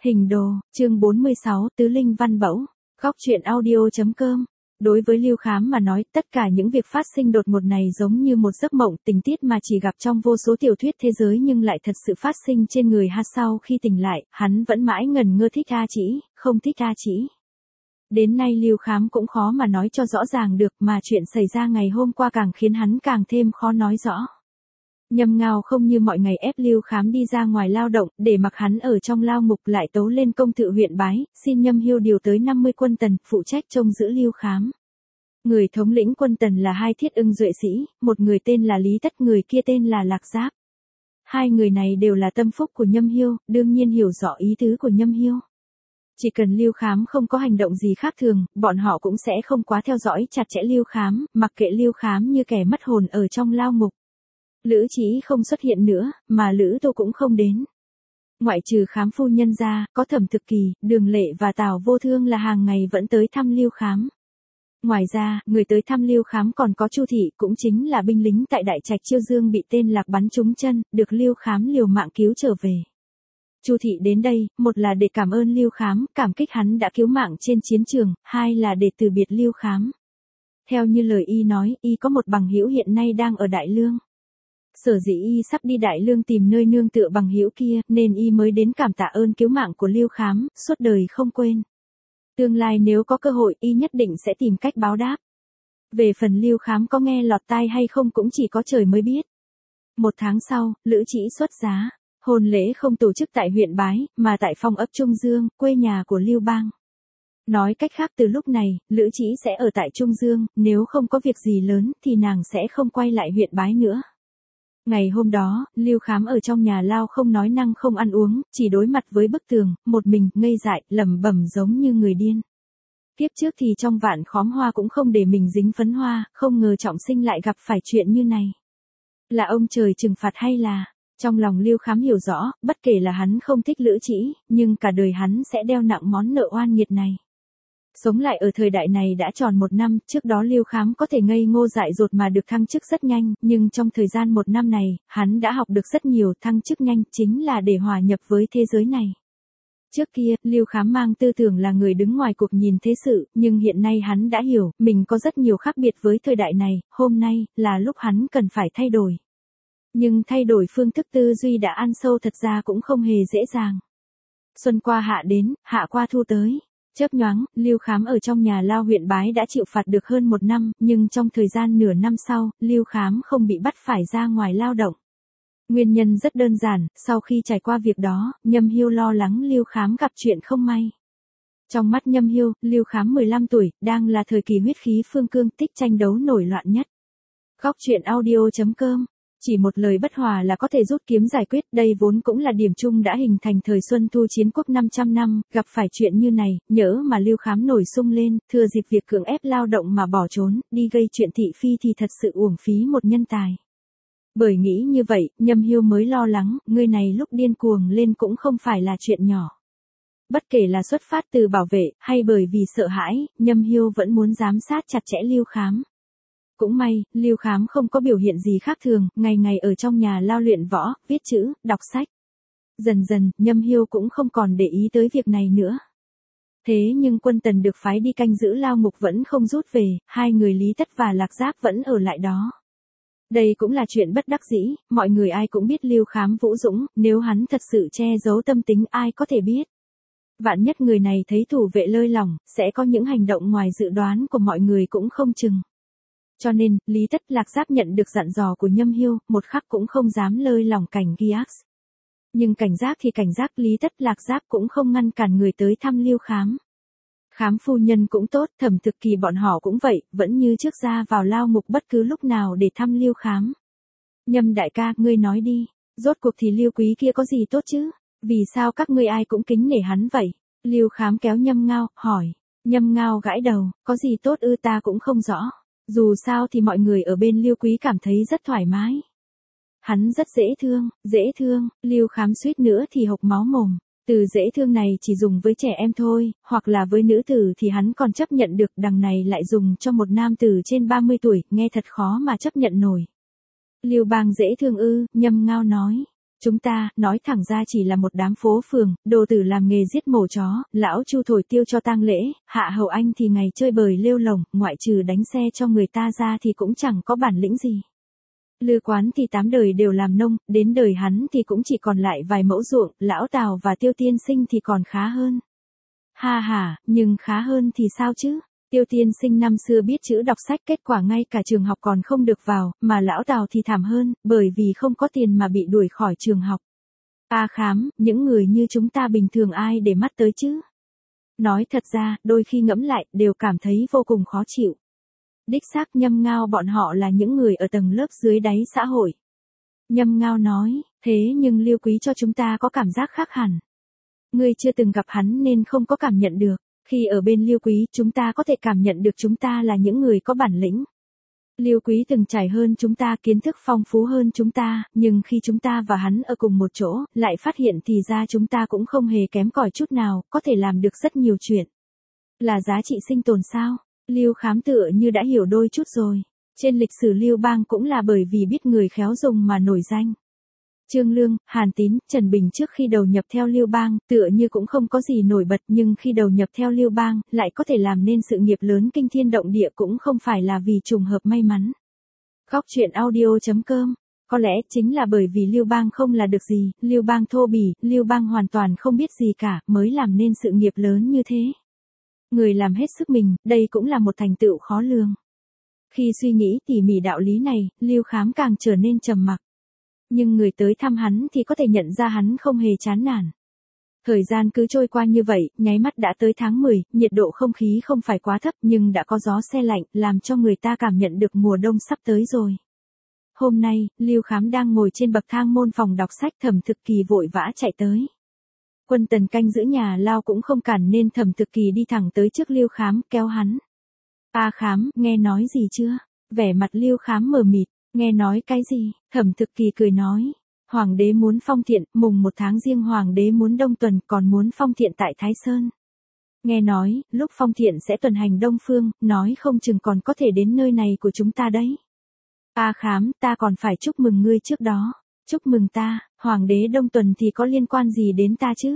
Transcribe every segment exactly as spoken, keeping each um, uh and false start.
Hình đồ, chương bốn mươi sáu, Tứ Linh Văn Bẫu, góc truyện audio.com. Đối với Lưu Khám mà nói, tất cả những việc phát sinh đột ngột này giống như một giấc mộng, tình tiết mà chỉ gặp trong vô số tiểu thuyết thế giới nhưng lại thật sự phát sinh trên người hắn. Sau khi tỉnh lại, hắn vẫn mãi ngẩn ngơ thích A Chỉ, không thích A Chỉ. Đến nay Lưu Khám cũng khó mà nói cho rõ ràng được, mà chuyện xảy ra ngày hôm qua càng khiến hắn càng thêm khó nói rõ. Nhâm Ngao không như mọi ngày ép Lưu Khám đi ra ngoài lao động, để mặc hắn ở trong lao ngục, lại tấu lên công thự huyện Bái, xin Nhâm Hiêu điều tới năm mươi quân tần, phụ trách trông giữ Lưu Khám. Người thống lĩnh quân tần là hai thiết ưng duệ sĩ, một người tên là Lý Tất, người kia tên là Lạc Giáp. Hai người này đều là tâm phúc của Nhâm Hiêu, đương nhiên hiểu rõ ý tứ của Nhâm Hiêu. Chỉ cần Lưu Khám không có hành động gì khác thường, bọn họ cũng sẽ không quá theo dõi chặt chẽ Lưu Khám, mặc kệ Lưu Khám như kẻ mất hồn ở trong lao ngục. Lữ Chí không xuất hiện nữa, mà Lữ Tô cũng không đến. Ngoại trừ Khám phu nhân ra, có Thẩm Thực Kỳ, Đường Lệ và Tào Vô Thương là hàng ngày vẫn tới thăm Lưu Khám. Ngoài ra, người tới thăm Lưu Khám còn có Chu Thị, cũng chính là binh lính tại Đại Trạch Chiêu Dương bị tên Lạc bắn trúng chân, được Lưu Khám liều mạng cứu trở về. Chu Thị đến đây, một là để cảm ơn Lưu Khám, cảm kích hắn đã cứu mạng trên chiến trường, hai là để từ biệt Lưu Khám. Theo như lời y nói, y có một bằng hữu hiện nay đang ở Đại Lương. Sở dĩ y sắp đi Đại Lương tìm nơi nương tựa bằng hữu kia, nên y mới đến cảm tạ ơn cứu mạng của Lưu Khám, suốt đời không quên. Tương lai nếu có cơ hội, y nhất định sẽ tìm cách báo đáp. Về phần Lưu Khám có nghe lọt tai hay không cũng chỉ có trời mới biết. Một tháng sau, Lữ Chỉ xuất giá. Hôn lễ không tổ chức tại huyện Bái, mà tại Phong ấp Trung Dương, quê nhà của Lưu Bang. Nói cách khác, từ lúc này, Lữ Chỉ sẽ ở tại Trung Dương, nếu không có việc gì lớn thì nàng sẽ không quay lại huyện Bái nữa. Ngày hôm đó, Lưu Khám ở trong nhà lao không nói năng không ăn uống, chỉ đối mặt với bức tường, một mình, ngây dại, lẩm bẩm giống như người điên. Tiếp trước thì trong vạn khóm hoa cũng không để mình dính phấn hoa, không ngờ trọng sinh lại gặp phải chuyện như này. Là ông trời trừng phạt hay là... Trong lòng Lưu Khám hiểu rõ, bất kể là hắn không thích Lữ Chỉ, nhưng cả đời hắn sẽ đeo nặng món nợ oan nghiệt này. Sống lại ở thời đại này đã tròn một năm, trước đó Lưu Khám có thể ngây ngô dại dột mà được thăng chức rất nhanh, nhưng trong thời gian một năm này, hắn đã học được rất nhiều. Thăng chức nhanh chính là để hòa nhập với thế giới này. Trước kia, Lưu Khám mang tư tưởng là người đứng ngoài cuộc nhìn thế sự, nhưng hiện nay hắn đã hiểu, mình có rất nhiều khác biệt với thời đại này, hôm nay, là lúc hắn cần phải thay đổi. Nhưng thay đổi phương thức tư duy đã ăn sâu thật ra cũng không hề dễ dàng. Xuân qua hạ đến, hạ qua thu tới. Chớp nhoáng, Lưu Khám ở trong nhà lao huyện Bái đã chịu phạt được hơn một năm, nhưng trong thời gian nửa năm sau, Lưu Khám không bị bắt phải ra ngoài lao động. Nguyên nhân rất đơn giản, sau khi trải qua việc đó, Nhâm Hiêu lo lắng Lưu Khám gặp chuyện không may. Trong mắt Nhâm Hiêu, Lưu Khám mười lăm tuổi, đang là thời kỳ huyết khí phương cương, tích tranh đấu nổi loạn nhất. Góc truyện audio.com. Chỉ một lời bất hòa là có thể rút kiếm giải quyết, đây vốn cũng là điểm chung đã hình thành thời Xuân Thu chiến quốc năm trăm năm, gặp phải chuyện như này, nhỡ mà Lưu Khám nổi sung lên, thừa dịp việc cưỡng ép lao động mà bỏ trốn, đi gây chuyện thị phi thì thật sự uổng phí một nhân tài. Bởi nghĩ như vậy, Nhâm Hiêu mới lo lắng, người này lúc điên cuồng lên cũng không phải là chuyện nhỏ. Bất kể là xuất phát từ bảo vệ, hay bởi vì sợ hãi, Nhâm Hiêu vẫn muốn giám sát chặt chẽ Lưu Khám. Cũng may, Lưu Khám không có biểu hiện gì khác thường, ngày ngày ở trong nhà lao luyện võ, viết chữ, đọc sách. Dần dần, Nhâm Hiêu cũng không còn để ý tới việc này nữa. Thế nhưng quân tần được phái đi canh giữ lao ngục vẫn không rút về, hai người Lý Tất và Lạc Giáp vẫn ở lại đó. Đây cũng là chuyện bất đắc dĩ, mọi người ai cũng biết Lưu Khám vũ dũng, nếu hắn thật sự che giấu tâm tính ai có thể biết. Vạn nhất người này thấy thủ vệ lơi lỏng, sẽ có những hành động ngoài dự đoán của mọi người cũng không chừng. Cho nên, Lý Tất Lạc Giáp nhận được dặn dò của Nhâm Hiêu, một khắc cũng không dám lơi lỏng cảnh Giax. Nhưng cảnh giác thì cảnh giác, Lý Tất Lạc Giáp cũng không ngăn cản người tới thăm Lưu Khám. Khám phu nhân cũng tốt, Thẩm Thực Kỳ bọn họ cũng vậy, vẫn như trước ra vào lao ngục bất cứ lúc nào để thăm Lưu Khám. Nhâm đại ca, ngươi nói đi, rốt cuộc thì Lưu quý kia có gì tốt chứ? Vì sao các ngươi ai cũng kính nể hắn vậy? Lưu Khám kéo Nhâm Ngao, hỏi. Nhâm Ngao gãi đầu, có gì tốt ư, ta cũng không rõ. Dù sao thì mọi người ở bên Lưu quý cảm thấy rất thoải mái. Hắn rất dễ thương, dễ thương, Lưu Khám suýt nữa thì hộc máu mồm. Từ dễ thương này chỉ dùng với trẻ em thôi, hoặc là với nữ tử thì hắn còn chấp nhận được, đằng này lại dùng cho một nam tử trên ba mươi tuổi, nghe thật khó mà chấp nhận nổi. Lưu Bang dễ thương ư, Nhâm Ngao nói. Chúng ta, nói thẳng ra chỉ là một đám phố phường, đồ tử làm nghề giết mổ chó, lão Chu thổi tiêu cho tang lễ, Hạ Hầu Anh thì ngày chơi bời lêu lổng, ngoại trừ đánh xe cho người ta ra thì cũng chẳng có bản lĩnh gì. Lư Quán thì tám đời đều làm nông, đến đời hắn thì cũng chỉ còn lại vài mẫu ruộng, lão Tào và Tiêu Tiên Sinh thì còn khá hơn. Ha ha, nhưng khá hơn thì sao chứ? Tiêu Tiên Sinh năm xưa biết chữ đọc sách, kết quả ngay cả trường học còn không được vào, mà lão Tào thì thảm hơn, bởi vì không có tiền mà bị đuổi khỏi trường học. A Khám, những người như chúng ta bình thường ai để mắt tới chứ? Nói thật ra, đôi khi ngẫm lại, đều cảm thấy vô cùng khó chịu. Đích xác Nhâm Ngao bọn họ là những người ở tầng lớp dưới đáy xã hội. Nhâm Ngao nói, thế nhưng Lưu Quý cho chúng ta có cảm giác khác hẳn. Ngươi chưa từng gặp hắn nên không có cảm nhận được. Khi ở bên Lưu Quý, chúng ta có thể cảm nhận được chúng ta là những người có bản lĩnh. Lưu Quý từng trải hơn chúng ta, kiến thức phong phú hơn chúng ta, nhưng khi chúng ta và hắn ở cùng một chỗ, lại phát hiện thì ra chúng ta cũng không hề kém cỏi chút nào, có thể làm được rất nhiều chuyện. Là giá trị sinh tồn sao? Lưu Khám tựa như đã hiểu đôi chút rồi. Trên lịch sử Lưu Bang cũng là bởi vì biết người khéo dùng mà nổi danh. Trương Lương, Hàn Tín, Trần Bình trước khi đầu nhập theo Lưu Bang, tựa như cũng không có gì nổi bật, nhưng khi đầu nhập theo Lưu Bang, lại có thể làm nên sự nghiệp lớn kinh thiên động địa cũng không phải là vì trùng hợp may mắn. Góc truyện audio chấm com. Có lẽ chính là bởi vì Lưu Bang không là được gì, Lưu Bang thô bỉ, Lưu Bang hoàn toàn không biết gì cả, mới làm nên sự nghiệp lớn như thế. Người làm hết sức mình, đây cũng là một thành tựu khó lường. Khi suy nghĩ tỉ mỉ đạo lý này, Lưu Khám càng trở nên trầm mặc. Nhưng người tới thăm hắn thì có thể nhận ra hắn không hề chán nản. Thời gian cứ trôi qua như vậy, nháy mắt đã tới tháng mười, nhiệt độ không khí không phải quá thấp nhưng đã có gió se lạnh, làm cho người ta cảm nhận được mùa đông sắp tới rồi. Hôm nay, Lưu Khám đang ngồi trên bậc thang môn phòng đọc sách, Thẩm Thực Kỳ vội vã chạy tới. Quân tần canh giữ nhà lao cũng không cản nên Thẩm Thực Kỳ đi thẳng tới trước Lưu Khám, kéo hắn. A Khám, nghe nói gì chưa? Vẻ mặt Lưu Khám mờ mịt. Nghe nói cái gì? Thẩm Thực Kỳ cười nói. Hoàng đế muốn phong thiện, mùng một tháng riêng hoàng đế muốn đông tuần, còn muốn phong thiện tại Thái Sơn. Nghe nói, lúc phong thiện sẽ tuần hành đông phương, nói không chừng còn có thể đến nơi này của chúng ta đấy. A Khám, ta còn phải chúc mừng ngươi trước đó. Chúc mừng ta, hoàng đế đông tuần thì có liên quan gì đến ta chứ?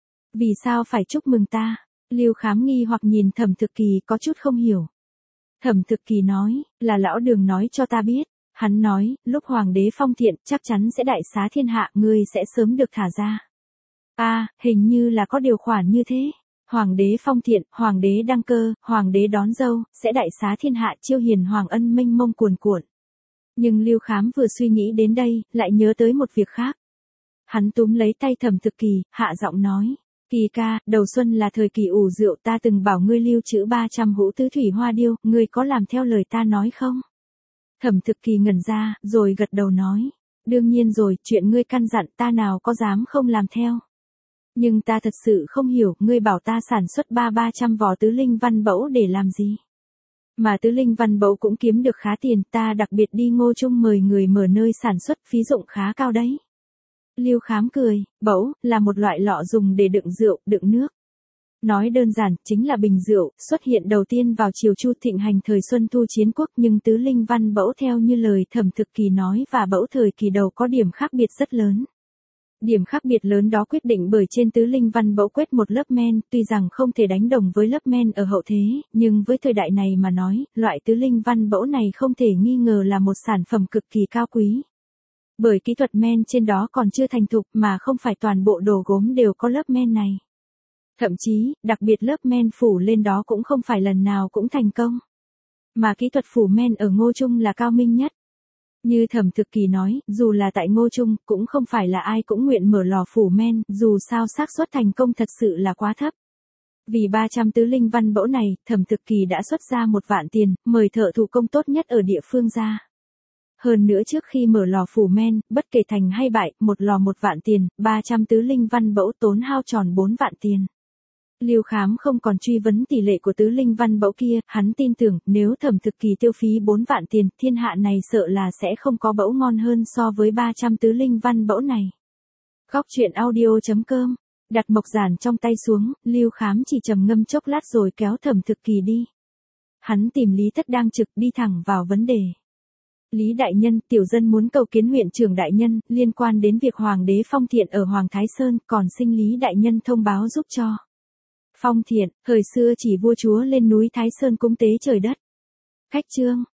Vì sao phải chúc mừng ta? Lưu Khám nghi hoặc nhìn Thẩm Thực Kỳ có chút không hiểu. Thẩm Thực Kỳ nói, là lão Đường nói cho ta biết. Hắn nói, lúc hoàng đế phong thiện, chắc chắn sẽ đại xá thiên hạ, ngươi sẽ sớm được thả ra. A, à, hình như là có điều khoản như thế. Hoàng đế phong thiện, hoàng đế đăng cơ, hoàng đế đón dâu, sẽ đại xá thiên hạ, chiêu hiền hoàng ân mênh mông cuồn cuộn. Nhưng Lưu Khám vừa suy nghĩ đến đây, lại nhớ tới một việc khác. Hắn túm lấy tay Thẩm Thực Kỳ, hạ giọng nói. Kỳ ca, đầu xuân là thời kỳ ủ rượu, ta từng bảo ngươi lưu trữ ba trăm hũ tứ thủy hoa điêu, ngươi có làm theo lời ta nói không? Thẩm Thực Kỳ ngẩn ra, rồi gật đầu nói. Đương nhiên rồi, chuyện ngươi căn dặn ta nào có dám không làm theo. Nhưng ta thật sự không hiểu, ngươi bảo ta sản xuất ba ba trăm vỏ tứ linh văn bẫu để làm gì? Mà tứ linh văn bẫu cũng kiếm được khá tiền, ta đặc biệt đi Ngô Trung mời người mở nơi sản xuất, phí dụng khá cao đấy. Lưu Khám cười, bẫu, là một loại lọ dùng để đựng rượu, đựng nước. Nói đơn giản, chính là bình rượu, xuất hiện đầu tiên vào triều Chu thịnh hành thời Xuân Thu Chiến Quốc, nhưng tứ linh văn bẫu theo như lời Thẩm Thực Kỳ nói và bẫu thời kỳ đầu có điểm khác biệt rất lớn. Điểm khác biệt lớn đó quyết định bởi trên tứ linh văn bẫu quét một lớp men, tuy rằng không thể đánh đồng với lớp men ở hậu thế, nhưng với thời đại này mà nói, loại tứ linh văn bẫu này không thể nghi ngờ là một sản phẩm cực kỳ cao quý. Bởi kỹ thuật men trên đó còn chưa thành thục mà không phải toàn bộ đồ gốm đều có lớp men này. Thậm chí, đặc biệt lớp men phủ lên đó cũng không phải lần nào cũng thành công. Mà kỹ thuật phủ men ở Ngô Trung là cao minh nhất. Như Thẩm Thực Kỳ nói, dù là tại Ngô Trung, cũng không phải là ai cũng nguyện mở lò phủ men, dù sao xác suất thành công thật sự là quá thấp. Vì ba trăm tứ linh văn bẫu này, Thẩm Thực Kỳ đã xuất ra một vạn tiền, mời thợ thủ công tốt nhất ở địa phương ra. Hơn nữa trước khi mở lò phủ men, bất kể thành hay bại, một lò một vạn tiền, ba trăm tứ linh văn bẫu tốn hao tròn bốn vạn tiền. Lưu Khám không còn truy vấn tỷ lệ của tứ linh văn bẫu kia, hắn tin tưởng, nếu Thẩm Thực Kỳ tiêu phí bốn vạn tiền, thiên hạ này sợ là sẽ không có bẫu ngon hơn so với ba trăm tứ linh văn bẫu này. Góc truyện audio chấm com. Đặt mộc giản trong tay xuống, Lưu Khám chỉ trầm ngâm chốc lát rồi kéo Thẩm Thực Kỳ đi. Hắn tìm Lý Thất đang trực, đi thẳng vào vấn đề. Lý đại nhân, tiểu dân muốn cầu kiến huyện trưởng đại nhân, liên quan đến việc Hoàng đế Phong Thiện ở Hoàng Thái Sơn, còn xin Lý đại nhân thông báo giúp cho. Phong Thiện, thời xưa chỉ vua chúa lên núi Thái Sơn cúng tế trời đất. Khách trương,